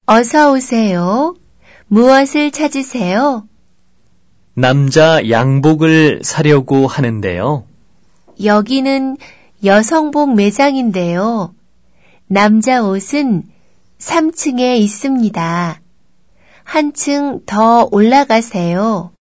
어서 오세요. 무엇을 찾으세요? 남자 양복을 사려고 하는데요. 여기는 여성복 매장인데요. 남자 옷은 3층에 있습니다. 한층 더 올라가세요.